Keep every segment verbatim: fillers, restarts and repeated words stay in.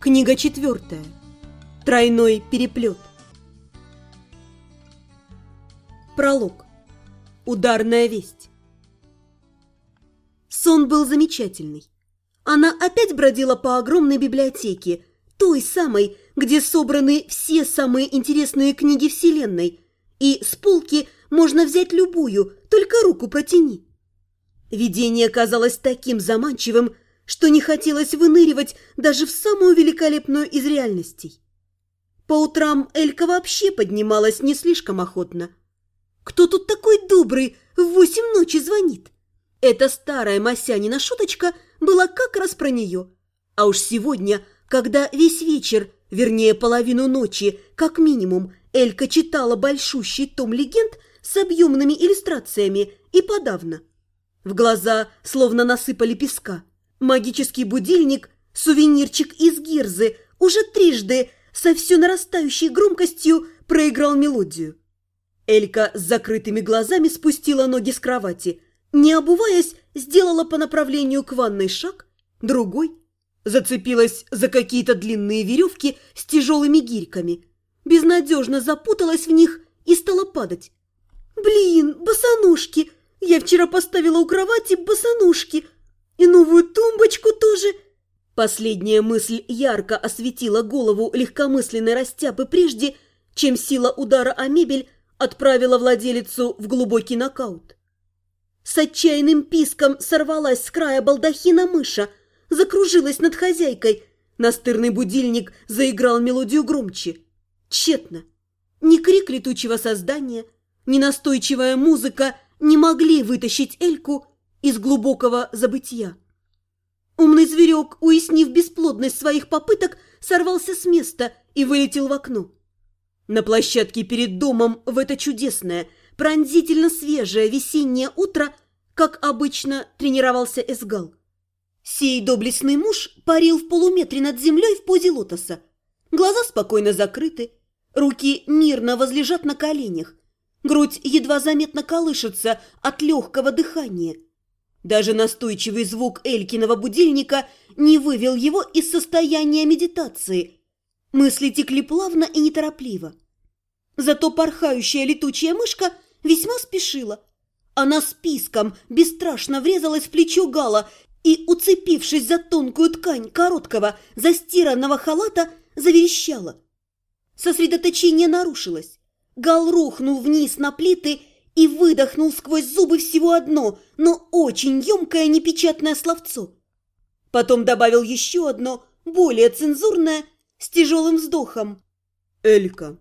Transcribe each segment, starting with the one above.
Книга четвертая. Тройной переплет. Пролог. Ударная весть. Сон был замечательный. Она опять бродила по огромной библиотеке, той самой, где собраны все самые интересные книги Вселенной, и с полки можно взять любую, только руку протяни. Видение казалось таким заманчивым, что не хотелось выныривать даже в самую великолепную из реальностей. По утрам Элька вообще поднималась не слишком охотно. Кто тут такой добрый в восемь ночи звонит? Эта старая Масянина шуточка была как раз про нее. А уж сегодня, когда весь вечер, вернее половину ночи, как минимум, Элька читала большущий том легенд с объемными иллюстрациями и подавно. В глаза словно насыпали песка. Магический будильник, сувенирчик из гирзы, уже трижды со все нарастающей громкостью проиграл мелодию. Элька с закрытыми глазами спустила ноги с кровати, не обуваясь, сделала по направлению к ванной шаг, другой, зацепилась за какие-то длинные веревки с тяжелыми гирьками, безнадежно запуталась в них и стала падать. «Блин, босоножки! Я вчера поставила у кровати босоножки! И новую тумбочку тоже!» Последняя мысль ярко осветила голову легкомысленной растяпы прежде, чем сила удара о мебель отправила владелицу в глубокий нокаут. С отчаянным писком сорвалась с края балдахина мыша, закружилась над хозяйкой. Настырный будильник заиграл мелодию громче. Тщетно. Ни крик летучего создания, ни настойчивая музыка не могли вытащить Эльку из глубокого забытья. Умный зверек, уяснив бесплодность своих попыток, сорвался с места и вылетел в окно. На площадке перед домом в это чудесное, пронзительно свежее весеннее утро, как обычно, тренировался Эсгал. Сей доблестный муж парил в полуметре над землей в позе лотоса. Глаза спокойно закрыты, руки мирно возлежат на коленях, грудь едва заметно колышется от легкого дыхания. Даже настойчивый звук Элькиного будильника не вывел его из состояния медитации. Мысли текли плавно и неторопливо. Зато порхающая летучая мышка весьма спешила. Она с писком бесстрашно врезалась в плечо Гала и, уцепившись за тонкую ткань короткого застиранного халата, заверещала. Сосредоточение нарушилось. Гал рухнул вниз на плиты и выдохнул сквозь зубы всего одно, но очень емкое непечатное словцо. Потом добавил еще одно, более цензурное, с тяжелым вздохом. «Элька».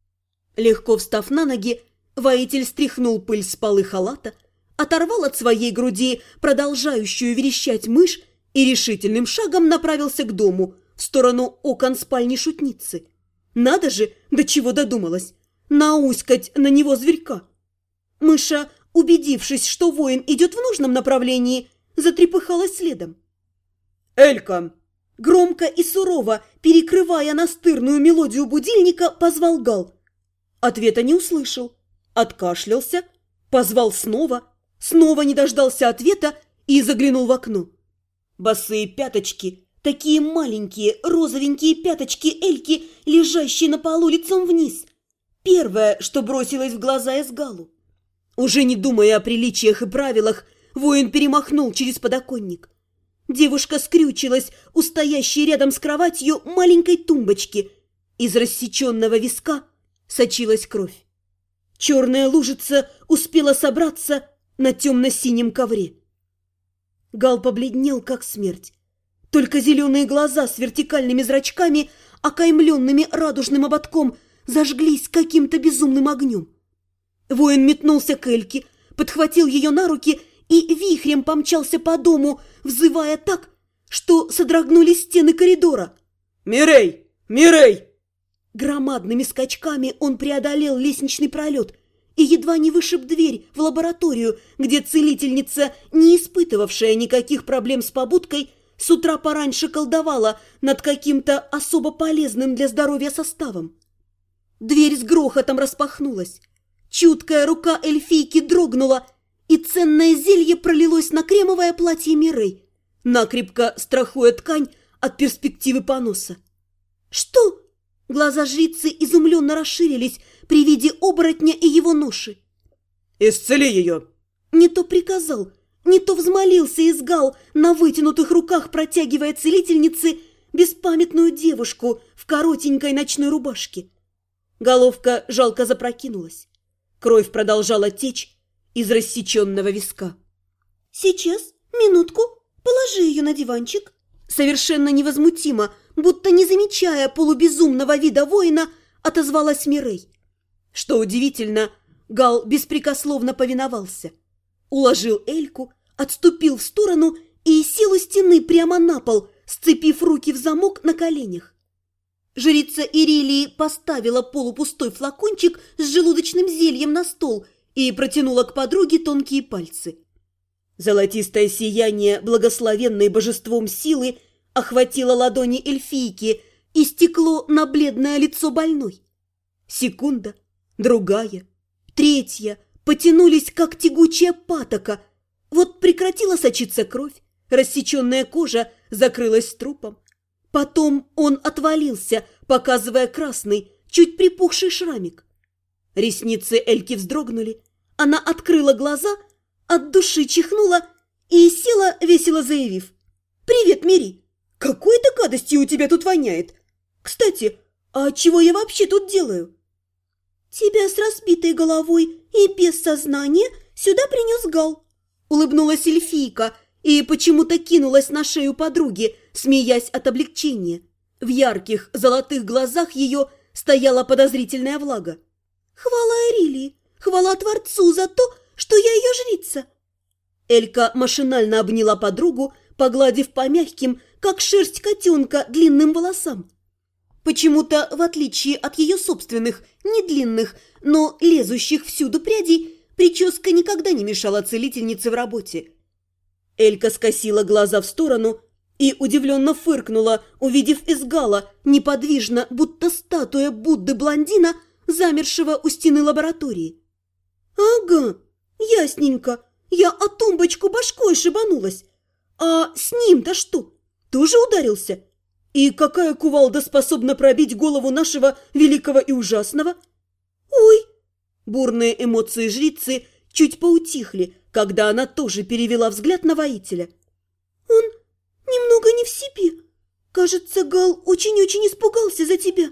Легко встав на ноги, воитель стряхнул пыль с полы халата, оторвал от своей груди продолжающую верещать мышь и решительным шагом направился к дому, в сторону окон спальни шутницы. Надо же, до чего додумалась, науськать на него зверька. Мыша, убедившись, что воин идет в нужном направлении, затрепыхалась следом. «Элька!» Громко и сурово, перекрывая настырную мелодию будильника, позвал Гал. Ответа не услышал. Откашлялся, позвал снова, снова не дождался ответа и заглянул в окно. Босые пяточки, такие маленькие розовенькие пяточки Эльки, лежащие на полу лицом вниз. Первое, что бросилось в глаза Эсгалу. Уже не думая о приличиях и правилах, воин перемахнул через подоконник. Девушка скрючилась у стоящей рядом с кроватью маленькой тумбочки. Из рассеченного виска сочилась кровь. Черная лужица успела собраться на темно-синем ковре. Гал побледнел, как смерть. Только зеленые глаза с вертикальными зрачками, окаймленными радужным ободком, зажглись каким-то безумным огнем. Воин метнулся к Эльке, подхватил ее на руки и вихрем помчался по дому, взывая так, что содрогнулись стены коридора. «Мирей! Мирей!» Громадными скачками он преодолел лестничный пролет и едва не вышиб дверь в лабораторию, где целительница, не испытывавшая никаких проблем с побудкой, с утра пораньше колдовала над каким-то особо полезным для здоровья составом. Дверь с грохотом распахнулась. Чуткая рука эльфийки дрогнула, и ценное зелье пролилось на кремовое платье Мирей, накрепко страхуя ткань от перспективы поноса. «Что?» Глаза жрицы изумленно расширились при виде оборотня и его ноши. «Исцели ее!» Не то приказал, не то взмолился Изгал, на вытянутых руках протягивая целительнице беспамятную девушку в коротенькой ночной рубашке. Головка жалко запрокинулась. Кровь продолжала течь из рассеченного виска. «Сейчас, минутку, положи ее на диванчик». Совершенно невозмутимо, будто не замечая полубезумного вида воина, отозвалась Мирей. Что удивительно, Гал беспрекословно повиновался. Уложил Эльку, отступил в сторону и сел у стены прямо на пол, сцепив руки в замок на коленях. Жрица Ирилии поставила полупустой флакончик с желудочным зельем на стол и протянула к подруге тонкие пальцы. Золотистое сияние, благословенное божеством силы, охватило ладони эльфийки и стекло на бледное лицо больной. Секунда, другая, третья потянулись, как тягучая патока. Вот прекратила сочиться кровь, рассеченная кожа закрылась трупом. Потом он отвалился, показывая красный, чуть припухший шрамик. Ресницы Эльки вздрогнули, она открыла глаза, от души чихнула и села, весело заявив: «Привет, Мири! Какой-то гадостью у тебя тут воняет! Кстати, а чего я вообще тут делаю?» «Тебя с разбитой головой и без сознания сюда принес Гал», — улыбнулась эльфийка и почему-то кинулась на шею подруги, смеясь от облегчения. В ярких золотых глазах ее стояла подозрительная влага. «Хвала Ирилии, хвала Творцу за то, что я ее жрица!» Элька машинально обняла подругу, погладив по мягким, как шерсть котенка, длинным волосам. Почему-то, в отличие от ее собственных, не длинных, но лезущих всюду прядей, прическа никогда не мешала целительнице в работе. Элька скосила глаза в сторону и удивленно фыркнула, увидев Изгала, неподвижно, будто статуя Будды-блондина, замершего у стены лаборатории. «Ага, ясненько, я о тумбочку башкой шибанулась. А с ним-то что, тоже ударился? И какая кувалда способна пробить голову нашего великого и ужасного?» «Ой!» Бурные эмоции жрицы чуть поутихли, когда она тоже перевела взгляд на воителя. «Он немного не в себе. Кажется, Гал очень-очень испугался за тебя.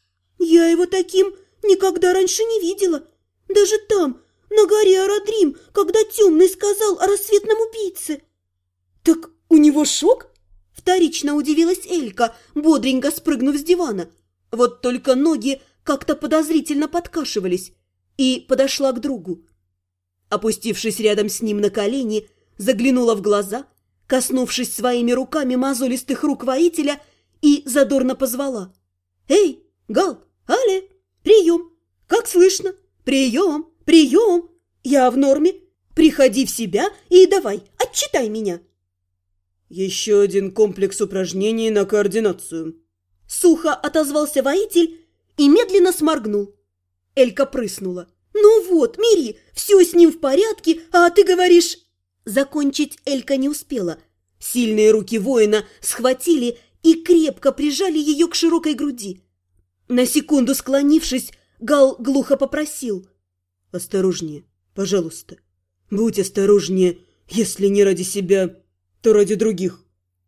Я его таким никогда раньше не видела. Даже там, на горе Арадрим, когда Темный сказал о рассветном убийце». «Так у него шок?» Вторично удивилась Элька, бодренько спрыгнув с дивана. Вот только ноги как-то подозрительно подкашивались, и подошла к другу. Опустившись рядом с ним на колени, заглянула в глаза, коснувшись своими руками мозолистых рук воителя, и задорно позвала: «Эй, Гал, Але, прием! Как слышно? Прием, прием! Я в норме. Приходи в себя и давай, отчитай меня!» «Еще один комплекс упражнений на координацию», — сухо отозвался воитель и медленно сморгнул. Элька прыснула. «Ну вот, Мири, все с ним в порядке, а ты говоришь...» Закончить Элька не успела. Сильные руки воина схватили и крепко прижали ее к широкой груди. На секунду склонившись, Гал глухо попросил: «Осторожнее, пожалуйста. Будь осторожнее, если не ради себя, то ради других».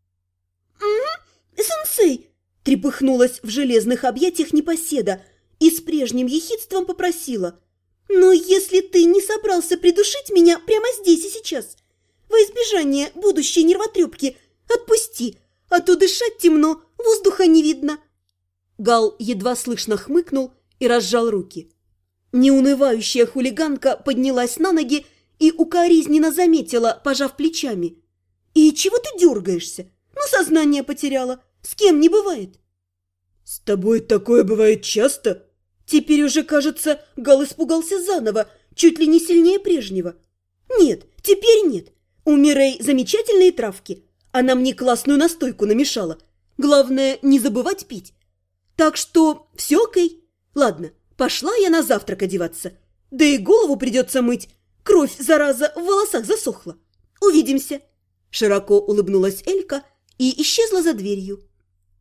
«Угу, сенсей!» – трепыхнулась в железных объятиях непоседа и с прежним ехидством попросила: «Но если ты не собрался придушить меня прямо здесь и сейчас, во избежание будущей нервотрепки, отпусти, а то дышать темно, воздуха не видно». Гал едва слышно хмыкнул и разжал руки. Неунывающая хулиганка поднялась на ноги и укоризненно заметила, пожав плечами: «И чего ты дергаешься? Ну, сознание потеряла. С кем не бывает». «С тобой такое бывает часто?» Теперь уже, кажется, Гал испугался заново, чуть ли не сильнее прежнего. «Нет, теперь нет. У Мирей замечательные травки. Она мне классную настойку намешала. Главное, не забывать пить. Так что все окей. Ладно, пошла я на завтрак одеваться. Да и голову придется мыть. Кровь, зараза, в волосах засохла. Увидимся». Широко улыбнулась Элька и исчезла за дверью.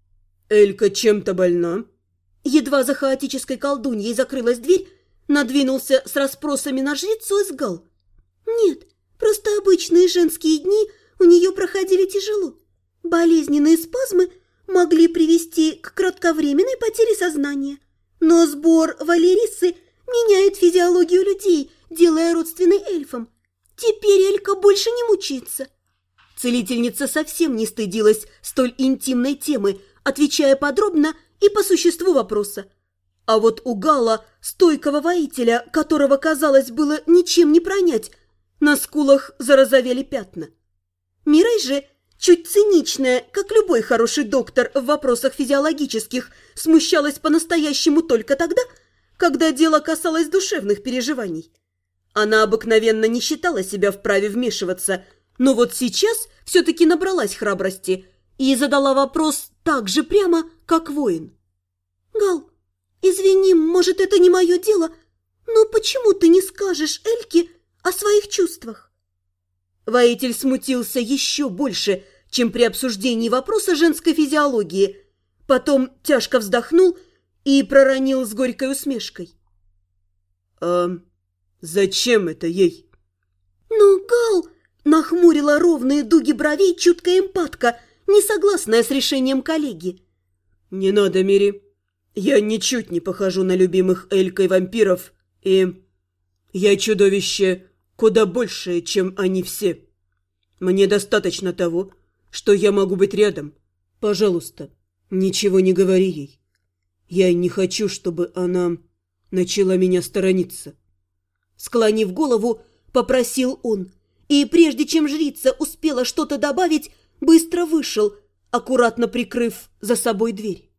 Элька чем-то больна?» Едва за хаотической колдуньей закрылась дверь, надвинулся с расспросами на жрицу и сгал. «Нет, просто обычные женские дни у нее проходили тяжело. Болезненные спазмы могли привести к кратковременной потере сознания. Но сбор Валерисы меняет физиологию людей, делая родственной эльфам. Теперь Элька больше не мучится». Целительница совсем не стыдилась столь интимной темы, отвечая подробно и по существу вопроса. А вот у Гала, стойкого воителя, которого, казалось, было ничем не пронять, на скулах зарозовели пятна. Мирей же, чуть циничная, как любой хороший доктор в вопросах физиологических, смущалась по-настоящему только тогда, когда дело касалось душевных переживаний. Она обыкновенно не считала себя вправе вмешиваться, но вот сейчас все-таки набралась храбрости и задала вопрос так же прямо, как воин. «Гал, извини, может, это не мое дело, но почему ты не скажешь Эльке о своих чувствах?» Воитель смутился еще больше, чем при обсуждении вопроса женской физиологии, потом тяжко вздохнул и проронил с горькой усмешкой. «А зачем это ей?» «Ну, Гал!» – нахмурила ровные дуги бровей чуткая эмпатка, не согласная с решением коллеги. «Не надо, Мири. Я ничуть не похожу на любимых Элькой вампиров, и я чудовище куда большее, чем они все. Мне достаточно того, что я могу быть рядом. Пожалуйста, ничего не говори ей. Я не хочу, чтобы она начала меня сторониться». Склонив голову, попросил он, и прежде чем жрица успела что-то добавить, быстро вышел, аккуратно прикрыв за собой дверь.